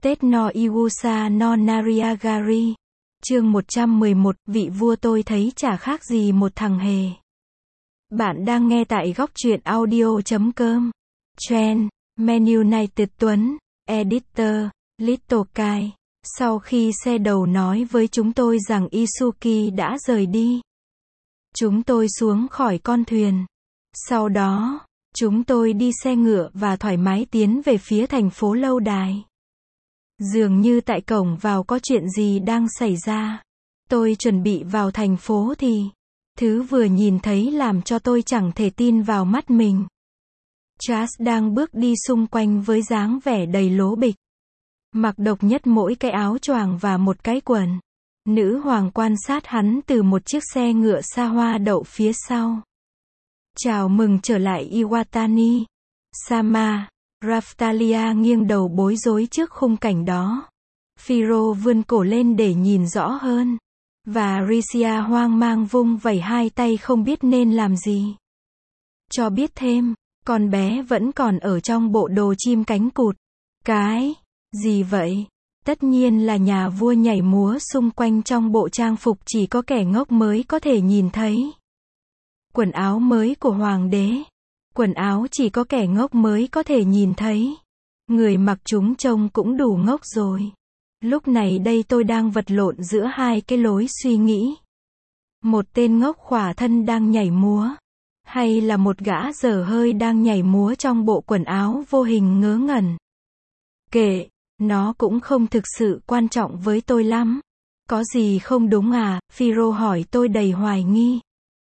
Tết no Iwusa no Nariagari. Chương 111, vị vua tôi thấy chả khác gì một thằng hề. Bạn đang nghe tại góc truyện audio.com. Trend, Menu United Tuấn, Editor, Little Kai. Sau khi xe đầu nói với chúng tôi rằng Isuki đã rời đi, chúng tôi xuống khỏi con thuyền. Sau đó, chúng tôi đi xe ngựa và thoải mái tiến về phía thành phố lâu đài. Dường như tại cổng vào có chuyện gì đang xảy ra. Tôi chuẩn bị vào thành phố thì thứ vừa nhìn thấy làm cho tôi chẳng thể tin vào mắt mình. Charles đang bước đi xung quanh với dáng vẻ đầy lố bịch, mặc độc nhất mỗi cái áo choàng và một cái quần. Nữ hoàng quan sát hắn từ một chiếc xe ngựa xa hoa đậu phía sau. Chào mừng trở lại Iwatani Sama. Raftalia nghiêng đầu bối rối trước khung cảnh đó. Phiro vươn cổ lên để nhìn rõ hơn. Và Risia hoang mang vung vẩy hai tay không biết nên làm gì. Cho biết thêm, con bé vẫn còn ở trong bộ đồ chim cánh cụt. Cái gì vậy? Tất nhiên là nhà vua nhảy múa xung quanh trong bộ trang phục chỉ có kẻ ngốc mới có thể nhìn thấy. Quần áo mới của hoàng đế. Quần áo chỉ có kẻ ngốc mới có thể nhìn thấy. Người mặc chúng trông cũng đủ ngốc rồi. Lúc này đây tôi đang vật lộn giữa hai cái lối suy nghĩ. Một tên ngốc khỏa thân đang nhảy múa, hay là một gã dở hơi đang nhảy múa trong bộ quần áo vô hình ngớ ngẩn. Kệ, nó cũng không thực sự quan trọng với tôi lắm. Có gì không đúng à? Phiro hỏi tôi đầy hoài nghi.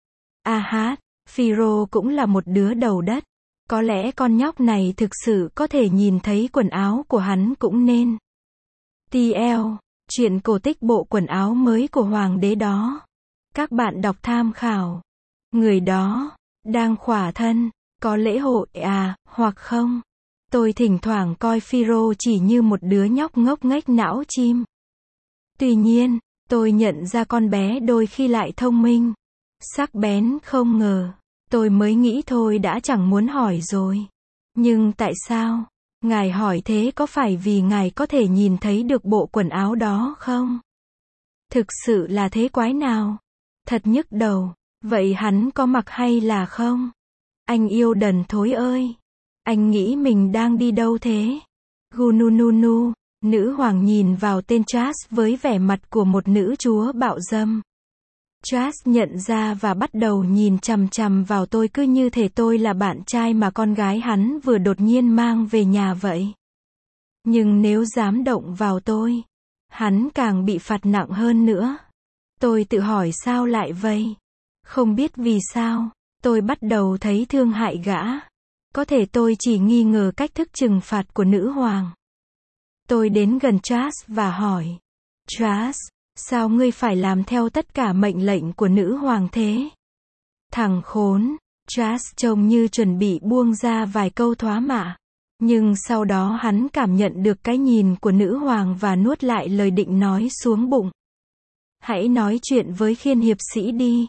Phiro cũng là một đứa đầu đất. Có lẽ con nhóc này thực sự có thể nhìn thấy quần áo của hắn cũng nên. TL, chuyện cổ tích bộ quần áo mới của hoàng đế đó. Các bạn đọc tham khảo. Người đó đang khỏa thân, có lễ hội à, hoặc không? Tôi thỉnh thoảng coi Phiro chỉ như một đứa nhóc ngốc nghếch não chim. Tuy nhiên, tôi nhận ra con bé đôi khi lại thông minh, sắc bén không ngờ. Tôi mới nghĩ thôi đã chẳng muốn hỏi rồi. Nhưng tại sao? Ngài hỏi thế có phải vì ngài có thể nhìn thấy được bộ quần áo đó không? Thực sự là thế quái nào? Thật nhức đầu. Vậy hắn có mặc hay là không? Anh yêu đần thối ơi! Anh nghĩ mình đang đi đâu thế? Gunununu, nữ hoàng nhìn vào tên Charles với vẻ mặt của một nữ chúa bạo dâm. Charles nhận ra và bắt đầu nhìn chằm chằm vào tôi cứ như thể tôi là bạn trai mà con gái hắn vừa đột nhiên mang về nhà vậy. Nhưng nếu dám động vào tôi, hắn càng bị phạt nặng hơn nữa. Tôi tự hỏi sao lại vậy? Không biết vì sao, tôi bắt đầu thấy thương hại gã. Có thể tôi chỉ nghi ngờ cách thức trừng phạt của nữ hoàng. Tôi đến gần Charles và hỏi, Charles, sao ngươi phải làm theo tất cả mệnh lệnh của nữ hoàng thế? Thằng khốn! Charles trông như chuẩn bị buông ra vài câu thoá mạ. Nhưng sau đó hắn cảm nhận được cái nhìn của nữ hoàng và nuốt lại lời định nói xuống bụng. Hãy nói chuyện với khiên hiệp sĩ đi.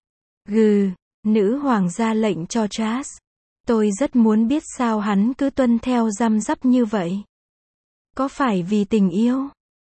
Nữ hoàng ra lệnh cho Charles. Tôi rất muốn biết sao hắn cứ tuân theo răm rắp như vậy. Có phải vì tình yêu?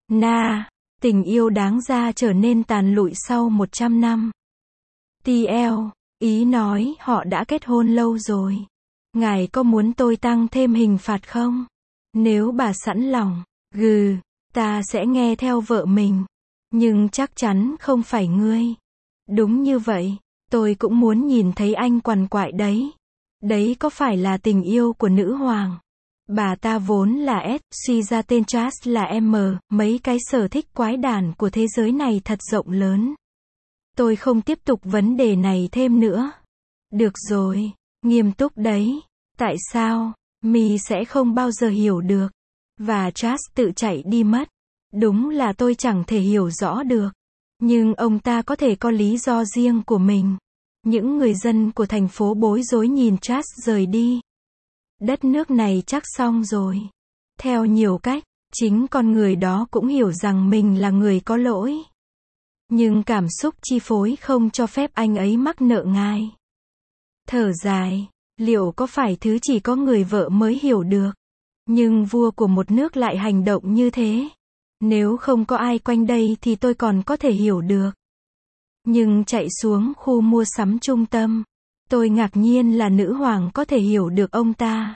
Tình yêu đáng ra trở nên tàn lụi sau 100 năm. TL, ý nói họ đã kết hôn lâu rồi. Ngài có muốn tôi tăng thêm hình phạt không? Nếu bà sẵn lòng, ta sẽ nghe theo vợ mình. Nhưng chắc chắn không phải ngươi. Đúng như vậy, tôi cũng muốn nhìn thấy anh quằn quại đấy. Đấy có phải là tình yêu của nữ hoàng? Bà ta vốn là S, suy ra tên Charles là M, mấy cái sở thích quái đản của thế giới này thật rộng lớn. Tôi không tiếp tục vấn đề này thêm nữa. Được rồi, nghiêm túc đấy. Tại sao? Mi sẽ không bao giờ hiểu được. Và Charles tự chạy đi mất. Đúng là tôi chẳng thể hiểu rõ được. Nhưng ông ta có thể có lý do riêng của mình. Những người dân của thành phố bối rối nhìn Charles rời đi. Đất nước này chắc xong rồi. Theo nhiều cách, chính con người đó cũng hiểu rằng mình là người có lỗi. Nhưng cảm xúc chi phối không cho phép anh ấy mắc nợ ngài. Thở dài, liệu có phải thứ chỉ có người vợ mới hiểu được? Nhưng vua của một nước lại hành động như thế. Nếu không có ai quanh đây thì tôi còn có thể hiểu được. Nhưng chạy xuống khu mua sắm trung tâm, tôi ngạc nhiên là nữ hoàng có thể hiểu được ông ta.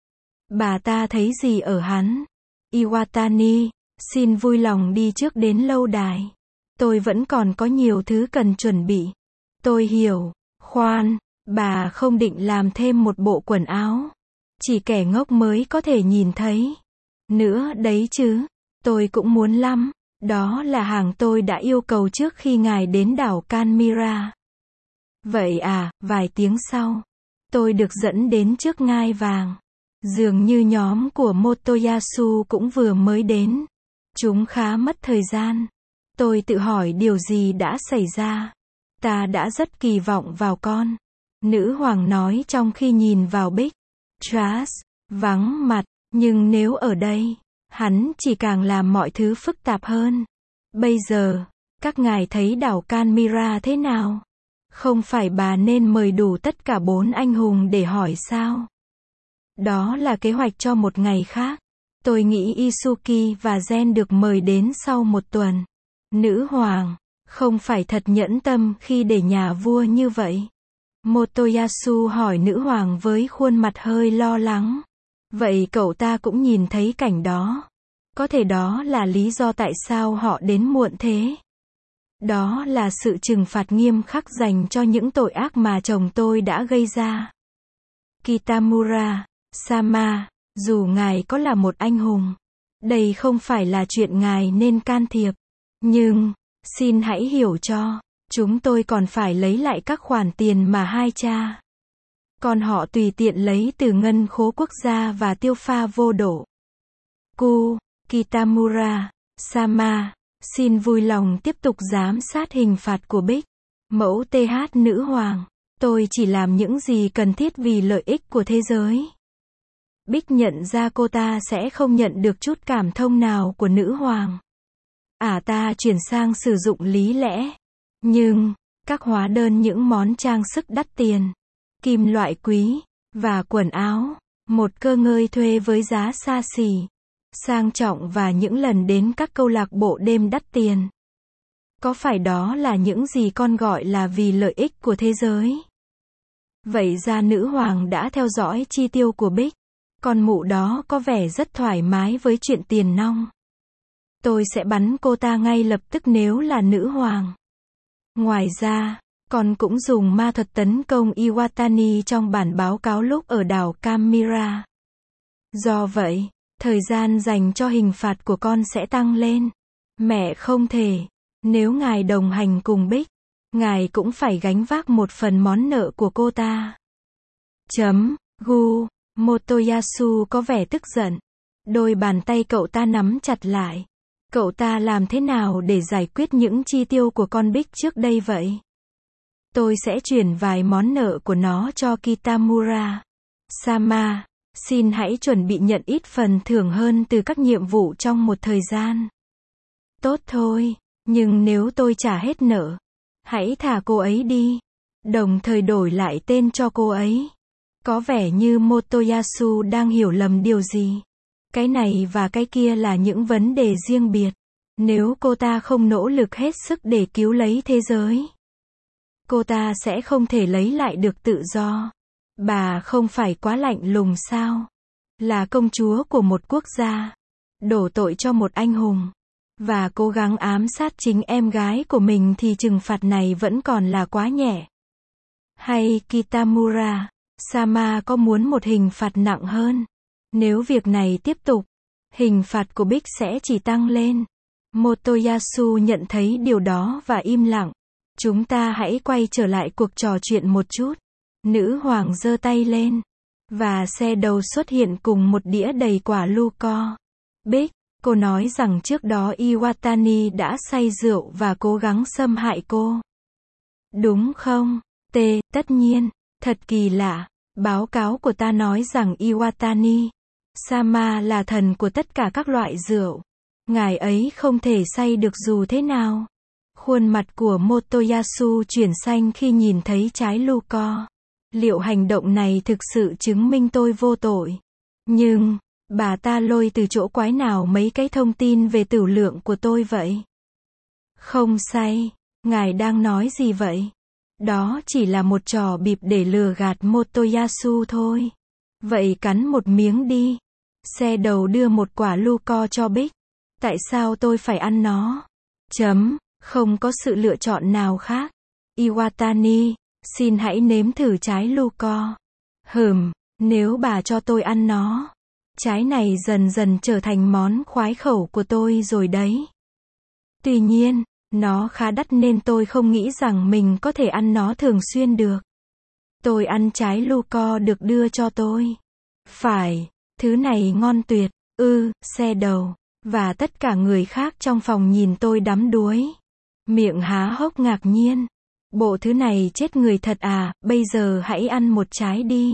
Bà ta thấy gì ở hắn? Iwatani, xin vui lòng đi trước đến lâu đài. Tôi vẫn còn có nhiều thứ cần chuẩn bị. Tôi hiểu. Khoan, bà không định làm thêm một bộ quần áo. Chỉ kẻ ngốc mới có thể nhìn thấy. Nữa đấy chứ. Tôi cũng muốn lắm. Đó là hàng tôi đã yêu cầu trước khi ngài đến đảo Kanmira. Vậy à, vài tiếng sau, tôi được dẫn đến trước ngai vàng. Dường như nhóm của Motoyasu cũng vừa mới đến. Chúng khá mất thời gian. Tôi tự hỏi điều gì đã xảy ra. Ta đã rất kỳ vọng vào con. Nữ hoàng nói trong khi nhìn vào Big Trash, vắng mặt, nhưng nếu ở đây, hắn chỉ càng làm mọi thứ phức tạp hơn. Bây giờ, các ngài thấy đảo Kanmira thế nào? Không phải bà nên mời đủ tất cả 4 anh hùng để hỏi sao? Đó là kế hoạch cho một ngày khác. Tôi nghĩ Isuki và Gen được mời đến sau 1 tuần. Nữ hoàng, không phải thật nhẫn tâm khi để nhà vua như vậy. Motoyasu hỏi nữ hoàng với khuôn mặt hơi lo lắng. Vậy cậu ta cũng nhìn thấy cảnh đó. Có thể đó là lý do tại sao họ đến muộn thế. Đó là sự trừng phạt nghiêm khắc dành cho những tội ác mà chồng tôi đã gây ra. Kitamura Sama, dù ngài có là một anh hùng, đây không phải là chuyện ngài nên can thiệp. Nhưng, xin hãy hiểu cho, chúng tôi còn phải lấy lại các khoản tiền mà hai cha con họ tùy tiện lấy từ ngân khố quốc gia và tiêu pha vô độ. Kitamura Sama, xin vui lòng tiếp tục giám sát hình phạt của Bích. Mẫu TH nữ hoàng, tôi chỉ làm những gì cần thiết vì lợi ích của thế giới. Bích nhận ra cô ta sẽ không nhận được chút cảm thông nào của nữ hoàng. Ta chuyển sang sử dụng lý lẽ. Nhưng, các hóa đơn những món trang sức đắt tiền, kim loại quý, và quần áo, một cơ ngơi thuê với giá xa xỉ, sang trọng và những lần đến các câu lạc bộ đêm đắt tiền. Có phải đó là những gì con gọi là vì lợi ích của thế giới? Vậy ra nữ hoàng đã theo dõi chi tiêu của Bích. Con mụ đó có vẻ rất thoải mái với chuyện tiền nong. Tôi sẽ bắn cô ta ngay lập tức nếu là nữ hoàng. Ngoài ra, con cũng dùng ma thuật tấn công Iwatani trong bản báo cáo lúc ở đảo Kanmira. Do vậy, thời gian dành cho hình phạt của con sẽ tăng lên. Mẹ không thể. Nếu ngài đồng hành cùng Bích, ngài cũng phải gánh vác một phần món nợ của cô ta. Motoyasu có vẻ tức giận. Đôi bàn tay cậu ta nắm chặt lại. Cậu ta làm thế nào để giải quyết những chi tiêu của con Bích trước đây vậy? Tôi sẽ chuyển vài món nợ của nó cho Kitamura Sama. Xin hãy chuẩn bị nhận ít phần thưởng hơn từ các nhiệm vụ trong một thời gian. Tốt thôi, nhưng nếu tôi trả hết nợ, hãy thả cô ấy đi. Đồng thời đổi lại tên cho cô ấy. Có vẻ như Motoyasu đang hiểu lầm điều gì. Cái này và cái kia là những vấn đề riêng biệt. Nếu cô ta không nỗ lực hết sức để cứu lấy thế giới, cô ta sẽ không thể lấy lại được tự do. Bà không phải quá lạnh lùng sao? Là công chúa của một quốc gia, đổ tội cho một anh hùng, và cố gắng ám sát chính em gái của mình thì trừng phạt này vẫn còn là quá nhẹ. Hay Kitamura Sama có muốn một hình phạt nặng hơn? Nếu việc này tiếp tục, hình phạt của Bích sẽ chỉ tăng lên. Motoyasu nhận thấy điều đó và im lặng. Chúng ta hãy quay trở lại cuộc trò chuyện một chút. Nữ hoàng giơ tay lên, và xe đầu xuất hiện cùng một đĩa đầy quả Luco. Bích, cô nói rằng trước đó Iwatani đã say rượu và cố gắng xâm hại cô. Đúng không? Tất nhiên. Thật kỳ lạ. Báo cáo của ta nói rằng Iwatani Sama là thần của tất cả các loại rượu. Ngài ấy không thể say được dù thế nào. Khuôn mặt của Motoyasu chuyển xanh khi nhìn thấy trái Luco. Liệu hành động này thực sự chứng minh tôi vô tội? Nhưng, Bà ta lôi từ chỗ quái nào mấy cái thông tin về tửu lượng của tôi vậy? Không say. Ngài đang nói gì vậy? Đó chỉ là một trò bịp để lừa gạt Motoyasu thôi. Vậy cắn một miếng đi. Xe đầu đưa một quả Luco cho Bích. Tại sao tôi phải ăn nó? Không có sự lựa chọn nào khác. Iwatani, xin hãy nếm thử trái Luco. Nếu bà cho tôi ăn nó. Trái này dần dần trở thành món khoái khẩu của tôi rồi đấy. Tuy nhiên, nó khá đắt nên tôi không nghĩ rằng mình có thể ăn nó thường xuyên được. Tôi ăn trái Luco được đưa cho tôi. Phải, thứ này ngon tuyệt. Xe đầu. Và tất cả người khác trong phòng nhìn tôi đắm đuối. Miệng há hốc ngạc nhiên. Bộ thứ này chết người thật à, bây giờ hãy ăn một trái đi.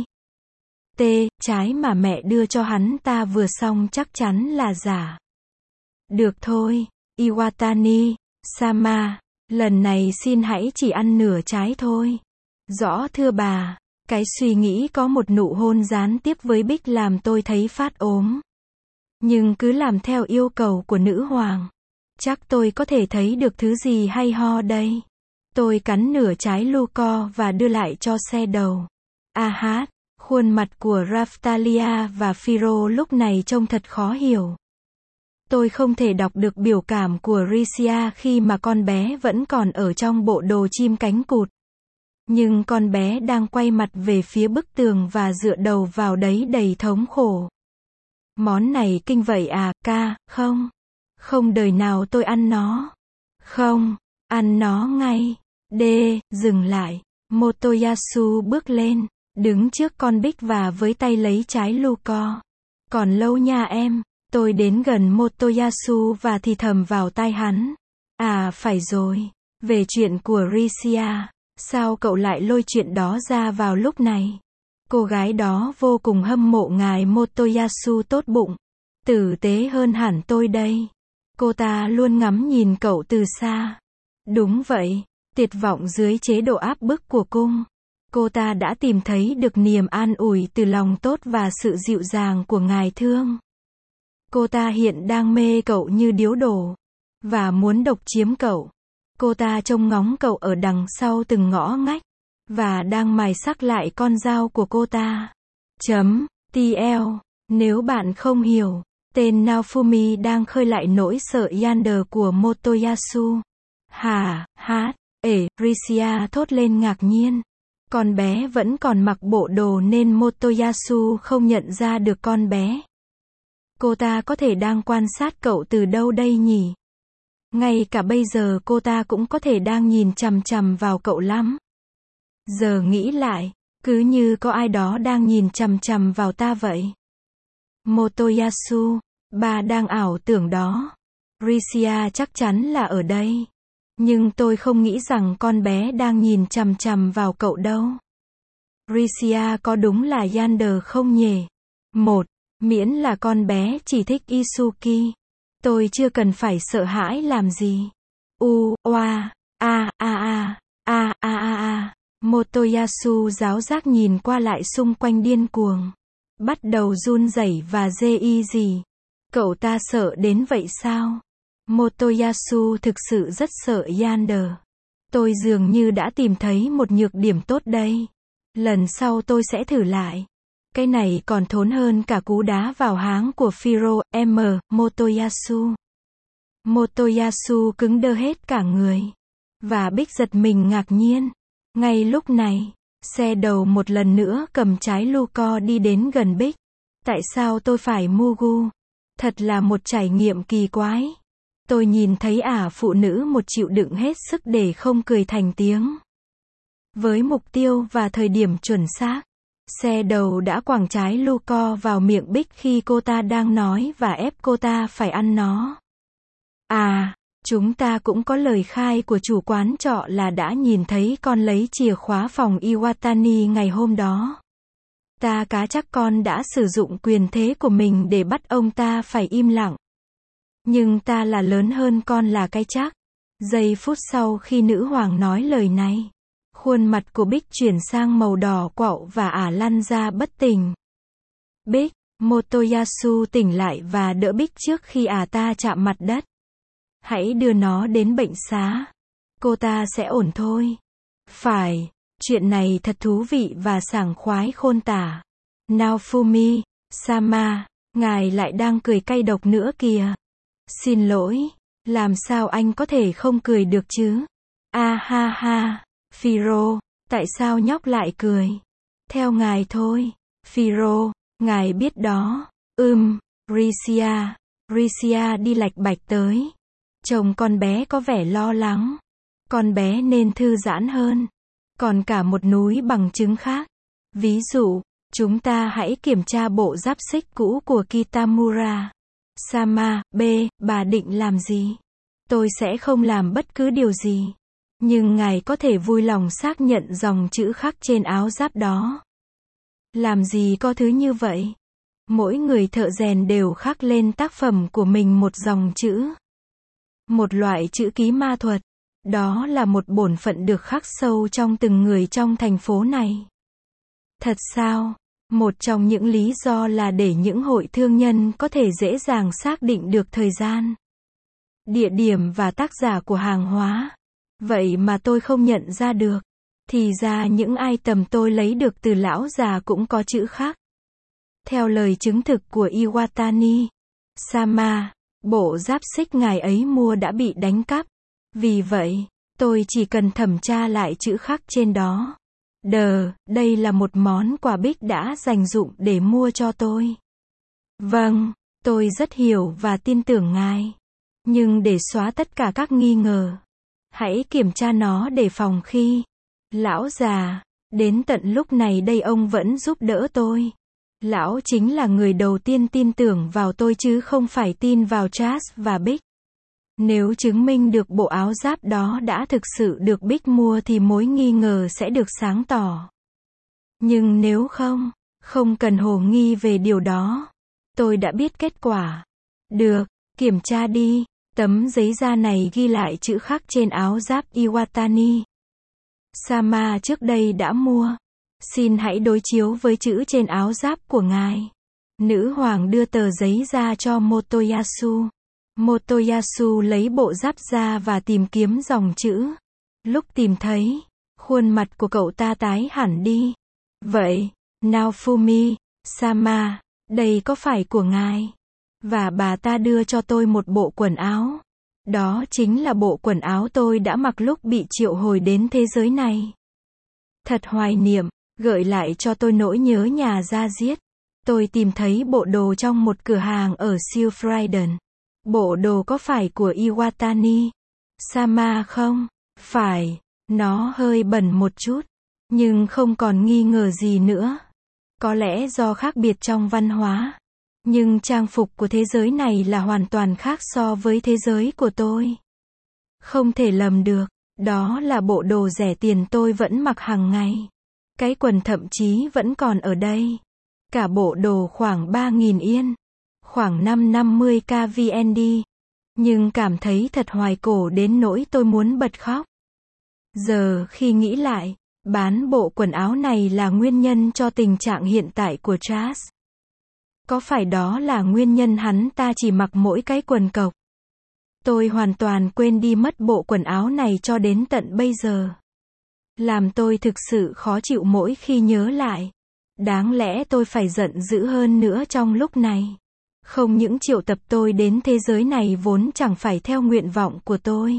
Trái mà mẹ đưa cho hắn ta vừa xong chắc chắn là giả. Được thôi, Iwatani, Sama, lần này xin hãy chỉ ăn nửa trái thôi. Rõ thưa bà, cái suy nghĩ có một nụ hôn gián tiếp với Bích làm tôi thấy phát ốm. Nhưng cứ làm theo yêu cầu của nữ hoàng. Chắc tôi có thể thấy được thứ gì hay ho đây. Tôi cắn nửa trái Luco và đưa lại cho xe đầu. Khuôn mặt của Raftalia và Firo lúc này trông thật khó hiểu. Tôi không thể đọc được biểu cảm của Risia khi mà con bé vẫn còn ở trong bộ đồ chim cánh cụt. Nhưng con bé đang quay mặt về phía bức tường và dựa đầu vào đấy đầy thống khổ. Món này kinh vậy à, ca, không. Không đời nào tôi ăn nó. Không, ăn nó ngay. Dừng lại. Motoyasu bước lên, đứng trước con Bích và với tay lấy trái Luco. Còn lâu nha em. Tôi đến gần Motoyasu và thì thầm vào tai hắn. Phải rồi. Về chuyện của Risia. Sao cậu lại lôi chuyện đó ra vào lúc này? Cô gái đó vô cùng hâm mộ ngài Motoyasu tốt bụng. Tử tế hơn hẳn tôi đây. Cô ta luôn ngắm nhìn cậu từ xa. Đúng vậy. Tuyệt vọng dưới chế độ áp bức của cung. Cô ta đã tìm thấy được niềm an ủi từ lòng tốt và sự dịu dàng của ngài thương. Cô ta hiện đang mê cậu như điếu đổ. Và muốn độc chiếm cậu. Cô ta trông ngóng cậu ở đằng sau từng ngõ ngách. Và đang mài sắc lại con dao của cô ta. TL. Nếu bạn không hiểu, tên Naofumi đang khơi lại nỗi sợ Yander của Motoyasu. Risia thốt lên ngạc nhiên. Con bé vẫn còn mặc bộ đồ nên Motoyasu không nhận ra được con bé. Cô ta có thể đang quan sát cậu từ đâu đây nhỉ? Ngay cả bây giờ cô ta cũng có thể đang nhìn chằm chằm vào cậu lắm. Giờ nghĩ lại, cứ như có ai đó đang nhìn chằm chằm vào ta vậy. Motoyasu, bà đang ảo tưởng đó. Risia chắc chắn là ở đây. Nhưng tôi không nghĩ rằng con bé đang nhìn chằm chằm vào cậu đâu. Risia có đúng là Yander không nhỉ? Miễn là con bé chỉ thích Isuki. Tôi chưa cần phải sợ hãi làm gì. Motoyasu giáo giác nhìn qua lại xung quanh điên cuồng. Bắt đầu run rẩy và dê gì. Cậu ta sợ đến vậy sao? Motoyasu thực sự rất sợ Yander. Tôi dường như đã tìm thấy một nhược điểm tốt đây. Lần sau tôi sẽ thử lại. Cái này còn thốn hơn cả cú đá vào háng của Firo, Motoyasu. Motoyasu cứng đơ hết cả người. Và Bích giật mình ngạc nhiên. Ngay lúc này, xe đầu một lần nữa cầm trái Luco đi đến gần Bích. Tại sao tôi phải Mugu? Thật là một trải nghiệm kỳ quái. Tôi nhìn thấy phụ nữ một chịu đựng hết sức để không cười thành tiếng. Với mục tiêu và thời điểm chuẩn xác, xe đầu đã quẳng trái Luco vào miệng Bích khi cô ta đang nói và ép cô ta phải ăn nó. Chúng ta cũng có lời khai của chủ quán trọ là đã nhìn thấy con lấy chìa khóa phòng Iwatani ngày hôm đó. Ta cá chắc con đã sử dụng quyền thế của mình để bắt ông ta phải im lặng. Nhưng ta là lớn hơn con là cái chắc. Giây phút sau khi nữ hoàng nói lời này, khuôn mặt của Bích chuyển sang màu đỏ quạo và lăn ra bất tỉnh. Bích, Motoyasu tỉnh lại và đỡ Bích trước khi ta chạm mặt đất. Hãy đưa nó đến bệnh xá. Cô ta sẽ ổn thôi. Phải, chuyện này thật thú vị và sảng khoái khôn tả. Naofumi, Sama, ngài lại đang cười cay độc nữa kìa. Xin lỗi, làm sao anh có thể không cười được chứ? A ha ha, Firo, tại sao nhóc lại cười? Theo ngài thôi, Firo, ngài biết đó. Risia đi lạch bạch tới. Chồng con bé có vẻ lo lắng. Con bé nên thư giãn hơn. Còn cả một núi bằng chứng khác. Ví dụ, chúng ta hãy kiểm tra bộ giáp xích cũ của Kitamura. Sama, bà định làm gì? Tôi sẽ không làm bất cứ điều gì. Nhưng ngài có thể vui lòng xác nhận dòng chữ khắc trên áo giáp đó. Làm gì có thứ như vậy? Mỗi người thợ rèn đều khắc lên tác phẩm của mình một dòng chữ. Một loại chữ ký ma thuật. Đó là một bổn phận được khắc sâu trong từng người trong thành phố này. Thật sao? Một trong những lý do là để những hội thương nhân có thể dễ dàng xác định được thời gian, địa điểm và tác giả của hàng hóa. Vậy mà tôi không nhận ra được. Thì ra những item tôi lấy được từ lão già cũng có chữ khắc. Theo lời chứng thực của Iwatani Sama, bộ giáp xích ngài ấy mua đã bị đánh cắp. Vì vậy, tôi chỉ cần thẩm tra lại chữ khắc trên đó. Đây là một món quà Bích đã dành dụm để mua cho tôi. Vâng, tôi rất hiểu và tin tưởng ngài. Nhưng để xóa tất cả các nghi ngờ, hãy kiểm tra nó để phòng khi lão già, đến tận lúc này đây ông vẫn giúp đỡ tôi. Lão chính là người đầu tiên tin tưởng vào tôi chứ không phải tin vào Chas và Bích. Nếu chứng minh được bộ áo giáp đó đã thực sự được Bích mua thì mối nghi ngờ sẽ được sáng tỏ. Nhưng nếu không cần hồ nghi về điều đó. Tôi đã biết kết quả. Được, kiểm tra đi. Tấm giấy da này ghi lại chữ khắc trên áo giáp Iwatani Sama trước đây đã mua. Xin hãy đối chiếu với chữ trên áo giáp của ngài. Nữ hoàng đưa tờ giấy ra cho Motoyasu. Motoyasu lấy bộ giáp ra và tìm kiếm dòng chữ. Lúc tìm thấy, khuôn mặt của cậu ta tái hẳn đi. Vậy, Naofumi, Sama, đây có phải của ngài? Và bà ta đưa cho tôi một bộ quần áo. Đó chính là bộ quần áo tôi đã mặc lúc bị triệu hồi đến thế giới này. Thật hoài niệm, gợi lại cho tôi nỗi nhớ nhà da diết. Tôi tìm thấy bộ đồ trong một cửa hàng ở Silfriden. Bộ đồ có phải của Iwatani Sama không? Phải, nó hơi bẩn một chút. Nhưng không còn nghi ngờ gì nữa. Có lẽ do khác biệt trong văn hóa. Nhưng trang phục của thế giới này là hoàn toàn khác so với thế giới của tôi. Không thể lầm được, đó là bộ đồ rẻ tiền tôi vẫn mặc hàng ngày. Cái quần thậm chí vẫn còn ở đây. Cả bộ đồ khoảng 3.000 yên. Khoảng 550k VND. Nhưng cảm thấy thật hoài cổ đến nỗi tôi muốn bật khóc. Giờ khi nghĩ lại, bán bộ quần áo này là nguyên nhân cho tình trạng hiện tại của Chas. Có phải đó là nguyên nhân hắn ta chỉ mặc mỗi cái quần cộc? Tôi hoàn toàn quên đi mất bộ quần áo này cho đến tận bây giờ. Làm tôi thực sự khó chịu mỗi khi nhớ lại. Đáng lẽ tôi phải giận dữ hơn nữa trong lúc này. Không những triệu tập tôi đến thế giới này vốn chẳng phải theo nguyện vọng của tôi.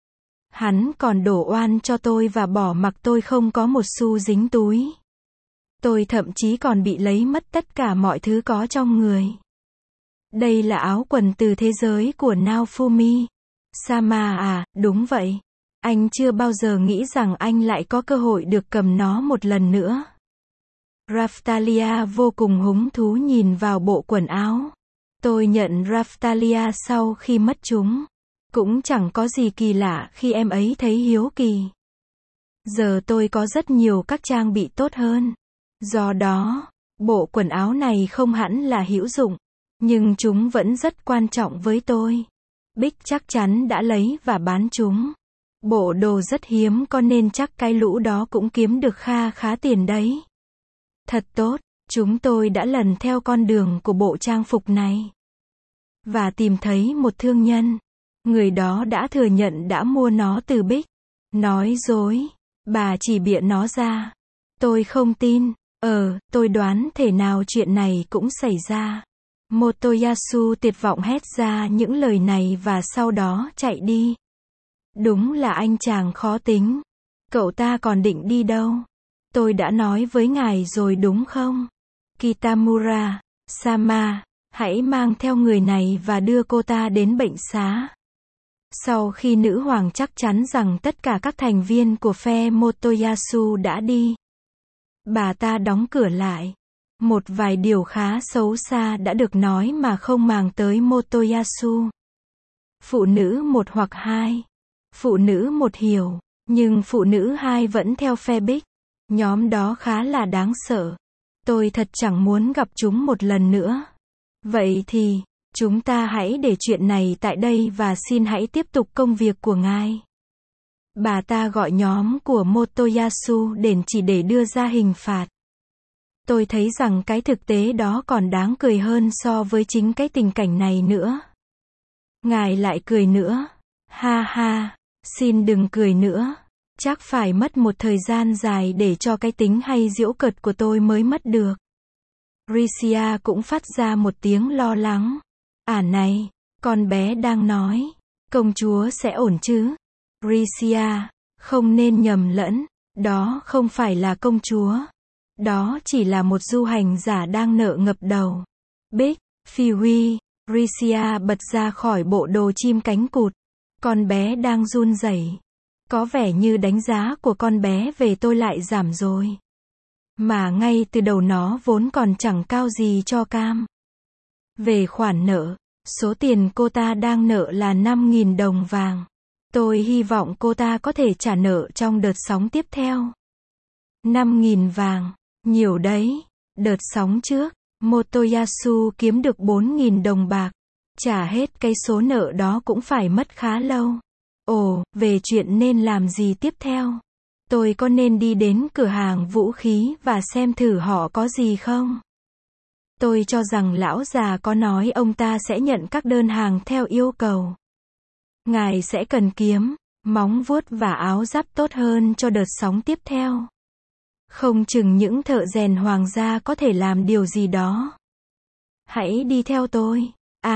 Hắn còn đổ oan cho tôi và bỏ mặc tôi không có một xu dính túi. Tôi thậm chí còn bị lấy mất tất cả mọi thứ có trong người. Đây là áo quần từ thế giới của Naofumi Sama à, đúng vậy. Anh chưa bao giờ nghĩ rằng anh lại có cơ hội được cầm nó một lần nữa. Raftalia vô cùng hứng thú nhìn vào bộ quần áo. Tôi nhận Raftalia sau khi mất chúng. Cũng chẳng có gì kỳ lạ khi em ấy thấy hiếu kỳ. Giờ tôi có rất nhiều các trang bị tốt hơn. Do đó, bộ quần áo này không hẳn là hữu dụng. Nhưng chúng vẫn rất quan trọng với tôi. Bích chắc chắn đã lấy và bán chúng. Bộ đồ rất hiếm có nên chắc cái lũ đó cũng kiếm được kha khá tiền đấy. Thật tốt, Chúng tôi đã lần theo con đường của bộ trang phục này và tìm thấy một thương nhân. Người đó đã thừa nhận đã mua nó từ Bích. Nói dối. Bà chỉ bịa nó ra. Tôi không tin. Tôi đoán thể nào chuyện này cũng xảy ra. Motoyasu tuyệt vọng hét ra những lời này và sau đó chạy đi. Đúng là anh chàng khó tính. Cậu ta còn định đi đâu? Tôi đã nói với ngài rồi đúng không? Kitamura Sama, hãy mang theo người này và đưa cô ta đến bệnh xá. Sau khi nữ hoàng chắc chắn rằng tất cả các thành viên của phe Motoyasu đã đi, bà ta đóng cửa lại. Một vài điều khá xấu xa đã được nói mà không màng tới Motoyasu. Phụ nữ 1 hoặc 2. Phụ nữ 1 hiểu, nhưng phụ nữ 2 vẫn theo phe Bích. Nhóm đó khá là đáng sợ. Tôi thật chẳng muốn gặp chúng một lần nữa. Vậy thì, chúng ta hãy để chuyện này tại đây và xin hãy tiếp tục công việc của ngài. Bà ta gọi nhóm của Motoyasu đến chỉ để đưa ra hình phạt. Tôi thấy rằng cái thực tế đó còn đáng cười hơn so với chính cái tình cảnh này nữa. Ngài lại cười nữa. Ha ha, xin đừng cười nữa. Chắc phải mất một thời gian dài để cho cái tính hay giễu cợt của tôi mới mất được. Ricia cũng phát ra một tiếng lo lắng. Này, con bé đang nói, công chúa sẽ ổn chứ? Ricia, không nên nhầm lẫn, đó không phải là công chúa. Đó chỉ là một du hành giả đang nợ ngập đầu. Bích, Phi Huy, Ricia bật ra khỏi bộ đồ chim cánh cụt. Con bé đang run rẩy. Có vẻ như đánh giá của con bé về tôi lại giảm rồi. Mà ngay từ đầu nó vốn còn chẳng cao gì cho cam. Về khoản nợ, số tiền cô ta đang nợ là 5.000 đồng vàng. Tôi hy vọng cô ta có thể trả nợ trong đợt sóng tiếp theo. 5.000 vàng, nhiều đấy. Đợt sóng trước, Motoyasu kiếm được 4.000 đồng bạc. Trả hết cái số nợ đó cũng phải mất khá lâu. Về chuyện nên làm gì tiếp theo? Tôi có nên đi đến cửa hàng vũ khí và xem thử họ có gì không? Tôi cho rằng lão già có nói ông ta sẽ nhận các đơn hàng theo yêu cầu. Ngài sẽ cần kiếm, móng vuốt và áo giáp tốt hơn cho đợt sóng tiếp theo. Không chừng những thợ rèn hoàng gia có thể làm điều gì đó. Hãy đi theo tôi.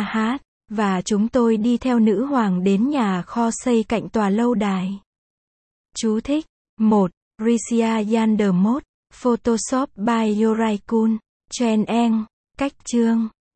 Và chúng tôi đi theo nữ hoàng đến nhà kho xây cạnh tòa lâu đài. Chú thích. 1. Ricia Yandermot, Photoshop by Yorai Kun, Chen Eng, cách chương.